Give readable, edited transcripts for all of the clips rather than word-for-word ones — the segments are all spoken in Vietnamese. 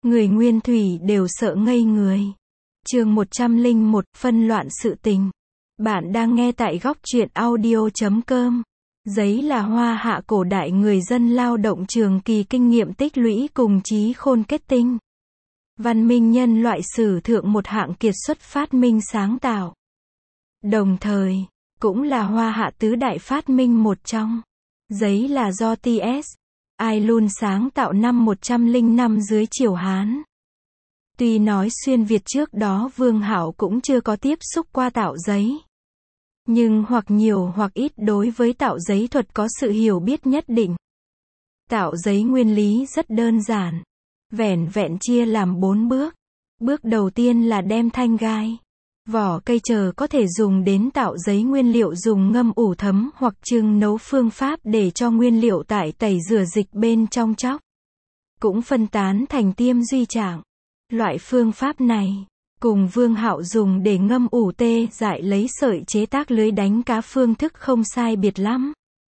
Người nguyên thủy đều sợ ngây người. Chương 101, phân loạn sự tình. Bạn đang nghe tại góc truyện audio.com. Giấy là hoa hạ cổ đại người dân lao động trường kỳ kinh nghiệm tích lũy cùng trí khôn kết tinh. Văn minh nhân loại sử thượng một hạng kiệt xuất phát minh sáng tạo. Đồng thời, cũng là hoa hạ tứ đại phát minh một trong. Giấy là do T.S. Eliot sáng tạo năm 105 dưới triều Hán. Tuy nói xuyên Việt trước đó Vương Hạo cũng chưa có tiếp xúc qua tạo giấy. Nhưng hoặc nhiều hoặc ít đối với tạo giấy thuật có sự hiểu biết nhất định. Tạo giấy nguyên lý rất đơn giản. Vẻn vẹn chia làm 4 bước. Bước đầu tiên là đem thanh gai, vỏ cây chờ có thể dùng đến tạo giấy nguyên liệu dùng ngâm ủ thấm hoặc trưng nấu phương pháp để cho nguyên liệu tại tẩy rửa dịch bên trong chóc. Cũng phân tán thành tiêm duy trạng. Loại phương pháp này, cùng Vương Hạo dùng để ngâm ủ tê dại lấy sợi chế tác lưới đánh cá phương thức không sai biệt lắm.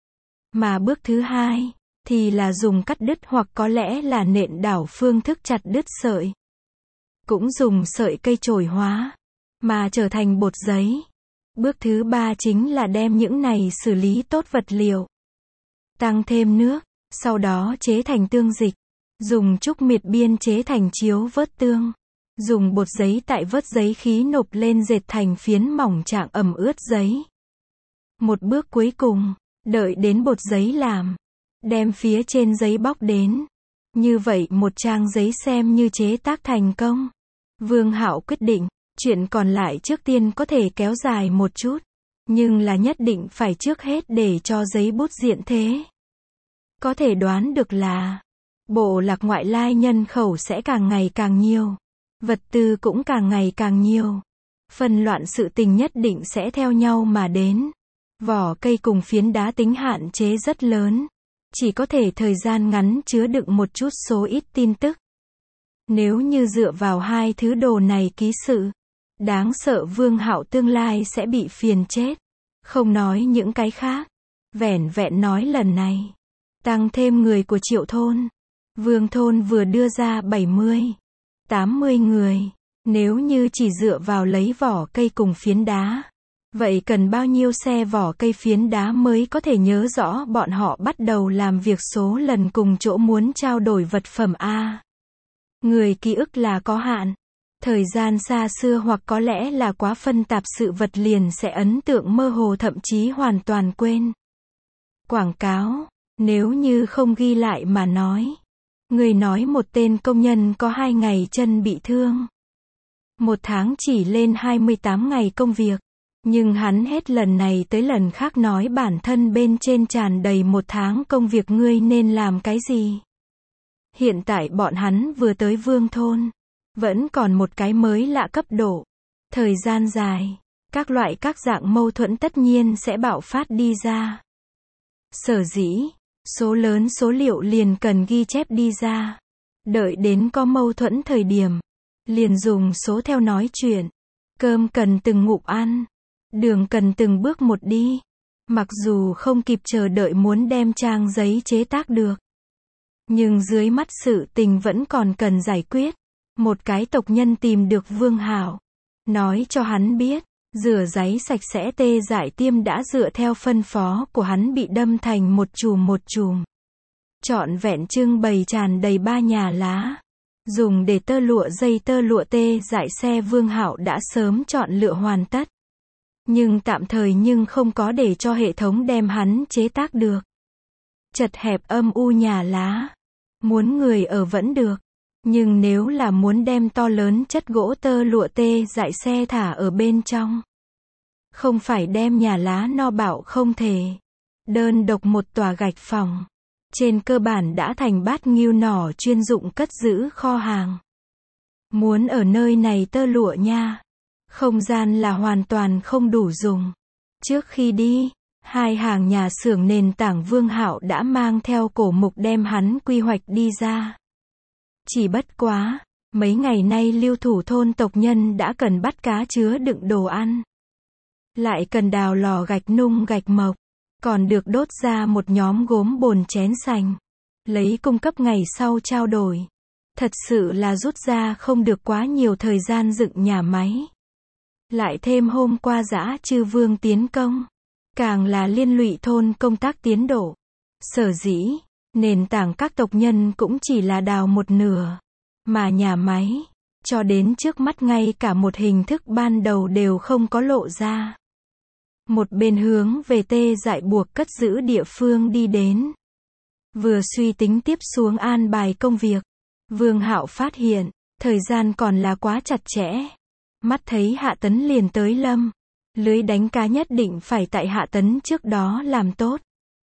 Mà bước thứ hai, thì là dùng cắt đứt hoặc có lẽ là nện đảo phương thức chặt đứt sợi. Cũng dùng sợi cây trổi hóa, mà trở thành bột giấy. Bước thứ ba chính là đem những này xử lý tốt vật liệu. Tăng thêm nước, sau đó chế thành tương dịch. Dùng trúc miệt biên chế thành chiếu vớt tương. Dùng bột giấy tại vớt giấy khí nộp lên dệt thành phiến mỏng trạng ẩm ướt giấy. Một bước cuối cùng, đợi đến bột giấy làm. Đem phía trên giấy bóc đến. Như vậy một trang giấy xem như chế tác thành công. Vương Hạo quyết định, chuyện còn lại trước tiên có thể kéo dài một chút. Nhưng là nhất định phải trước hết để cho giấy bút diện thế. Có thể đoán được là bộ lạc ngoại lai nhân khẩu sẽ càng ngày càng nhiều. Vật tư cũng càng ngày càng nhiều. Phân loạn sự tình nhất định sẽ theo nhau mà đến. Vỏ cây cùng phiến đá tính hạn chế rất lớn. Chỉ có thể thời gian ngắn chứa đựng một chút số ít tin tức. Nếu như dựa vào hai thứ đồ này ký sự, đáng sợ Vương Hạo tương lai sẽ bị phiền chết. Không nói những cái khác. Vẻn vẹn nói lần này. Tăng thêm người của Triệu thôn. Vương thôn vừa đưa ra 70, 80 người. Nếu như chỉ dựa vào lấy vỏ cây cùng phiến đá. Vậy cần bao nhiêu xe vỏ cây phiến đá mới có thể nhớ rõ bọn họ bắt đầu làm việc số lần cùng chỗ muốn trao đổi vật phẩm a. Người ký ức là có hạn. Thời gian xa xưa hoặc có lẽ là quá phân tạp sự vật liền sẽ ấn tượng mơ hồ thậm chí hoàn toàn quên. Quảng cáo, nếu như không ghi lại mà nói. Người nói một tên công nhân có 2 ngày chân bị thương. Một tháng chỉ lên 28 ngày công việc. Nhưng hắn hết lần này tới lần khác nói bản thân bên trên tràn đầy 1 tháng công việc ngươi nên làm cái gì. Hiện tại bọn hắn vừa tới Vương thôn. Vẫn còn một cái mới lạ cấp độ. Thời gian dài, các loại các dạng mâu thuẫn tất nhiên sẽ bạo phát đi ra. Sở dĩ, số lớn số liệu liền cần ghi chép đi ra. Đợi đến có mâu thuẫn thời điểm, liền dùng số theo nói chuyện. Cơm cần từng ngụm ăn. Đường cần từng bước một đi. Mặc dù không kịp chờ đợi muốn đem trang giấy chế tác được. Nhưng dưới mắt sự tình vẫn còn cần giải quyết. Một cái tộc nhân tìm được Vương Hạo. Nói cho hắn biết, rửa giấy sạch sẽ tê dại tiêm đã dựa theo phân phó của hắn bị đâm thành một chùm. Trọn vẹn trưng bày tràn đầy 3 nhà lá. Dùng để tơ lụa dây tơ lụa tê dại xe Vương Hạo đã sớm chọn lựa hoàn tất. Nhưng tạm thời nhưng không có để cho hệ thống đem hắn chế tác được. Chật hẹp âm u nhà lá. Muốn người ở vẫn được. Nhưng nếu là muốn đem to lớn chất gỗ tơ lụa tê dại xe thả ở bên trong. Không phải đem nhà lá no bạo không thể. Đơn độc một tòa gạch phòng. Trên cơ bản đã thành bát nghiêu nỏ chuyên dụng cất giữ kho hàng. Muốn ở nơi này tơ lụa nha. Không gian là hoàn toàn không đủ dùng. Trước khi đi, 2 hàng nhà xưởng nền tảng Vương Hạo đã mang theo cổ mục đem hắn quy hoạch đi ra. Chỉ bất quá, mấy ngày nay lưu thủ thôn tộc nhân đã cần bắt cá chứa đựng đồ ăn. Lại cần đào lò gạch nung gạch mộc. Còn được đốt ra một nhóm gốm bồn chén sành. Lấy cung cấp ngày sau trao đổi. Thật sự là rút ra không được quá nhiều thời gian dựng nhà máy. Lại thêm hôm qua Dã Chư Vương tiến công, càng là liên lụy thôn công tác tiến độ. Sở dĩ, nền tảng các tộc nhân cũng chỉ là đào một nửa, mà nhà máy, cho đến trước mắt ngay cả một hình thức ban đầu đều không có lộ ra. Một bên hướng về Tê Dại buộc cất giữ địa phương đi đến. Vừa suy tính tiếp xuống an bài công việc, Vương Hạo phát hiện, thời gian còn là quá chặt chẽ. Mắt thấy Hạ Tấn liền tới lâm. Lưới đánh cá nhất định phải tại Hạ Tấn trước đó làm tốt.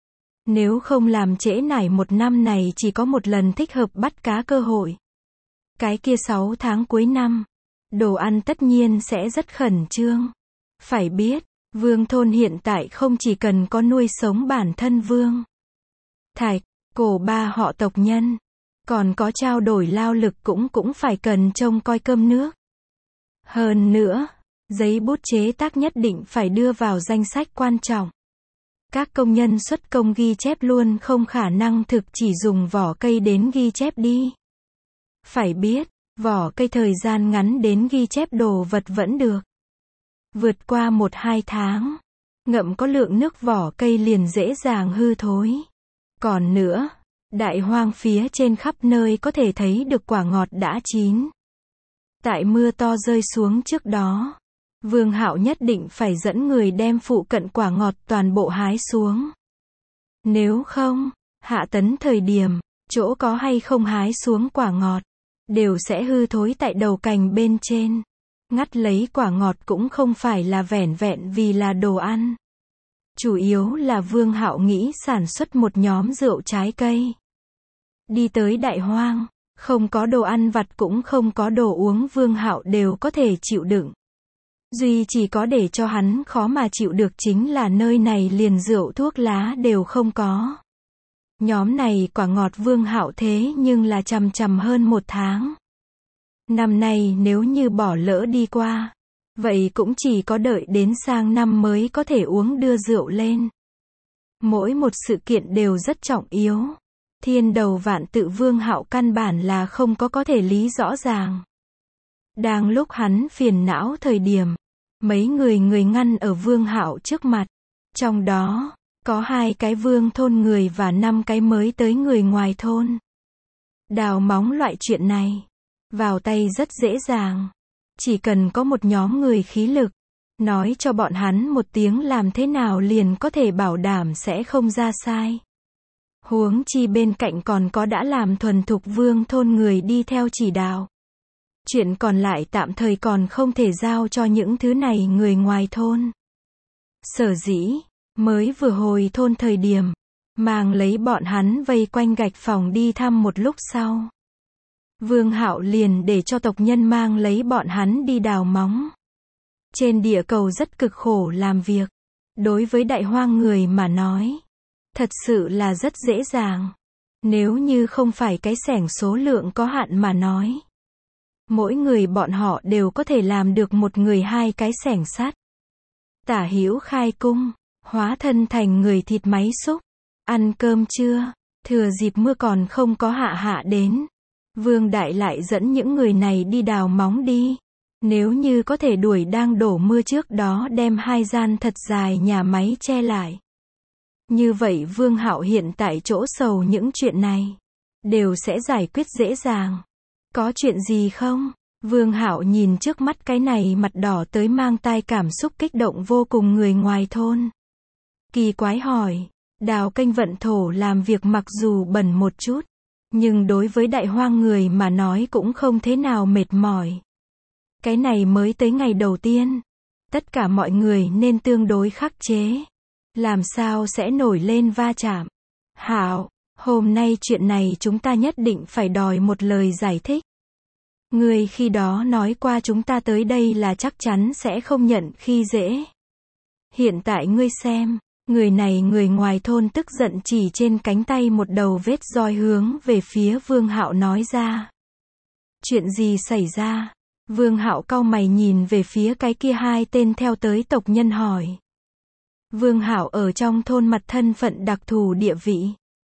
Nếu không làm trễ nải một năm này chỉ có một lần thích hợp bắt cá cơ hội. Cái kia 6 tháng cuối năm, đồ ăn tất nhiên sẽ rất khẩn trương. Phải biết, Vương thôn hiện tại không chỉ cần có nuôi sống bản thân Vương Thạch, Cổ ba họ tộc nhân, còn có trao đổi lao lực cũng phải cần trông coi cơm nước. Hơn nữa, giấy bút chế tác nhất định phải đưa vào danh sách quan trọng. Các công nhân xuất công ghi chép luôn không khả năng thực chỉ dùng vỏ cây đến ghi chép đi. Phải biết, vỏ cây thời gian ngắn đến ghi chép đồ vật vẫn được. Vượt qua 1-2 tháng, ngậm có lượng nước vỏ cây liền dễ dàng hư thối. Còn nữa, đại hoang phía trên khắp nơi có thể thấy được quả ngọt đã chín. Tại mưa to rơi xuống trước đó, Vương Hạo nhất định phải dẫn người đem phụ cận quả ngọt toàn bộ hái xuống. Nếu không, Hạ Tấn thời điểm, chỗ có hay không hái xuống quả ngọt, đều sẽ hư thối tại đầu cành bên trên. Ngắt lấy quả ngọt cũng không phải là vẻn vẹn vì là đồ ăn. Chủ yếu là Vương Hạo nghĩ sản xuất một nhóm rượu trái cây. Đi tới đại hoang, không có đồ ăn vặt cũng không có đồ uống Vương Hạo đều có thể chịu đựng. Duy chỉ có để cho hắn khó mà chịu được chính là nơi này liền rượu thuốc lá đều không có. Nhóm này quả ngọt Vương Hạo thế nhưng là chằm hơn 1 tháng. Năm nay nếu như bỏ lỡ đi qua, vậy cũng chỉ có đợi đến sang năm mới có thể uống đưa rượu lên. Mỗi một sự kiện đều rất trọng yếu. Thiên đầu vạn tự Vương Hạo căn bản là không có thể lý rõ ràng. Đang lúc hắn phiền não thời điểm, mấy người ngăn ở Vương Hạo trước mặt. Trong đó, có 2 cái Vương thôn người và 5 cái mới tới người ngoài thôn. Đào móng loại chuyện này, vào tay rất dễ dàng. Chỉ cần có một nhóm người khí lực, nói cho bọn hắn một tiếng làm thế nào liền có thể bảo đảm sẽ không ra sai. Huống chi bên cạnh còn có đã làm thuần thục Vương thôn người đi theo chỉ đạo. Chuyện còn lại tạm thời còn không thể giao cho những thứ này người ngoài thôn. Sở dĩ, mới vừa hồi thôn thời điểm, mang lấy bọn hắn vây quanh gạch phòng đi thăm một lúc sau. Vương Hạo liền để cho tộc nhân mang lấy bọn hắn đi đào móng. Trên địa cầu rất cực khổ làm việc. Đối với đại hoang người mà nói, thật sự là rất dễ dàng. Nếu như không phải cái xẻng số lượng có hạn mà nói, mỗi người bọn họ đều có thể làm được một người 2 cái xẻng sắt. Tả hữu khai cung, hóa thân thành người thịt máy xúc. Ăn cơm trưa, thừa dịp mưa còn không có hạ đến. Vương Đại lại dẫn những người này đi đào móng đi. Nếu như có thể đuổi đang đổ mưa trước đó đem 2 gian thật dài nhà máy che lại. Như vậy Vương Hạo hiện tại chỗ sầu những chuyện này đều sẽ giải quyết dễ dàng. Có chuyện gì không? Vương Hạo nhìn trước mắt cái này mặt đỏ tới mang tai cảm xúc kích động vô cùng người ngoài thôn. Kỳ quái hỏi, đào kênh vận thổ làm việc mặc dù bẩn một chút, nhưng đối với đại hoang người mà nói cũng không thế nào mệt mỏi. Cái này mới tới ngày đầu tiên, tất cả mọi người nên tương đối khắc chế. Làm sao sẽ nổi lên va chạm? Hạo, hôm nay chuyện này chúng ta nhất định phải đòi một lời giải thích. Ngươi khi đó nói qua chúng ta tới đây là chắc chắn sẽ không nhận khi dễ. Hiện tại ngươi xem, người này người ngoài thôn tức giận chỉ trên cánh tay một đầu vết roi hướng về phía Vương Hạo nói ra. Chuyện gì xảy ra? Vương Hạo cau mày nhìn về phía cái kia 2 tên theo tới tộc nhân hỏi. Vương Hạo ở trong thôn mặt thân phận đặc thù địa vị.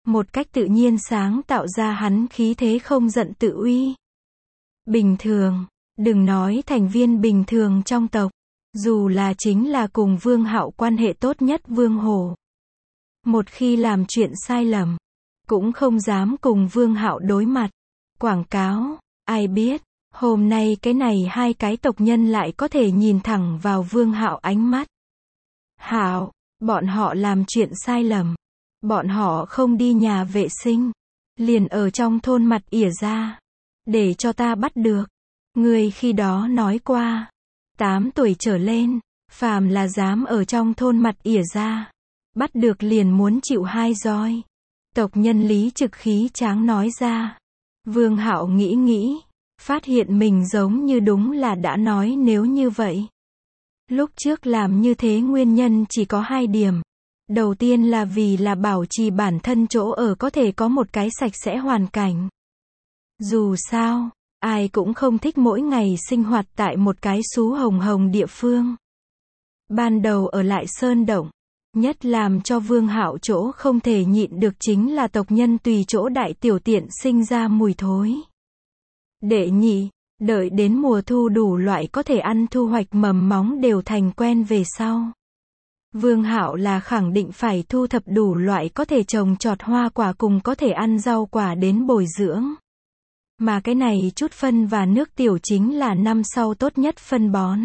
một cách tự nhiên sáng tạo ra hắn khí thế không giận tự uy. Bình thường, đừng nói thành viên bình thường trong tộc, dù là chính là cùng Vương Hạo quan hệ tốt nhất Vương Hổ. Một khi làm chuyện sai lầm, cũng không dám cùng Vương Hạo đối mặt. Quảng cáo, ai biết, hôm nay cái này hai cái tộc nhân lại có thể nhìn thẳng vào Vương Hạo ánh mắt. Hạo, bọn họ làm chuyện sai lầm. Bọn họ không đi nhà vệ sinh, liền ở trong thôn mặt ỉa ra. Để cho ta bắt được. Ngươi khi đó nói qua, 8 tuổi trở lên, phàm là dám ở trong thôn mặt ỉa ra, bắt được liền muốn chịu 2 roi. Tộc nhân Lý Trực khí tráng nói ra. Vương Hạo nghĩ, phát hiện mình giống như đúng là đã nói nếu như vậy. Lúc trước làm như thế nguyên nhân chỉ có 2 điểm. Đầu tiên là vì là bảo trì bản thân chỗ ở có thể có một cái sạch sẽ hoàn cảnh. Dù sao, ai cũng không thích mỗi ngày sinh hoạt tại một cái xú hồng hồng địa phương. Ban đầu ở lại sơn động, nhất làm cho Vương Hạo chỗ không thể nhịn được chính là tộc nhân tùy chỗ đại tiểu tiện sinh ra mùi thối. Đệ nhị, đợi đến mùa thu đủ loại có thể ăn thu hoạch mầm móng đều thành quen về sau. Vương Hạo là khẳng định phải thu thập đủ loại có thể trồng trọt hoa quả cùng có thể ăn rau quả đến bồi dưỡng. Mà cái này chút phân và nước tiểu chính là năm sau tốt nhất phân bón.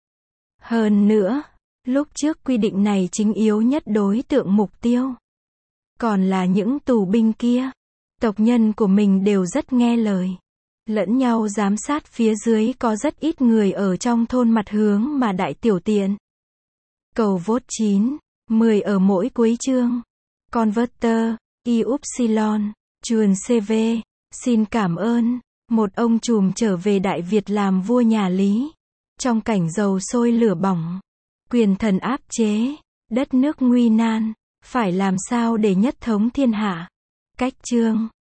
Hơn nữa, lúc trước quy định này chính yếu nhất đối tượng mục tiêu. Còn là những tù binh kia. Tộc nhân của mình đều rất nghe lời. Lẫn nhau giám sát phía dưới có rất ít người ở trong thôn mặt hướng mà đại tiểu tiện. Cầu vote 9, 10 ở mỗi cuối chương. Converter, Yupsilon, chuồn CV, xin cảm ơn. Một ông trùm trở về Đại Việt làm vua nhà Lý. Trong cảnh dầu sôi lửa bỏng, quyền thần áp chế, đất nước nguy nan, phải làm sao để nhất thống thiên hạ. Cách chương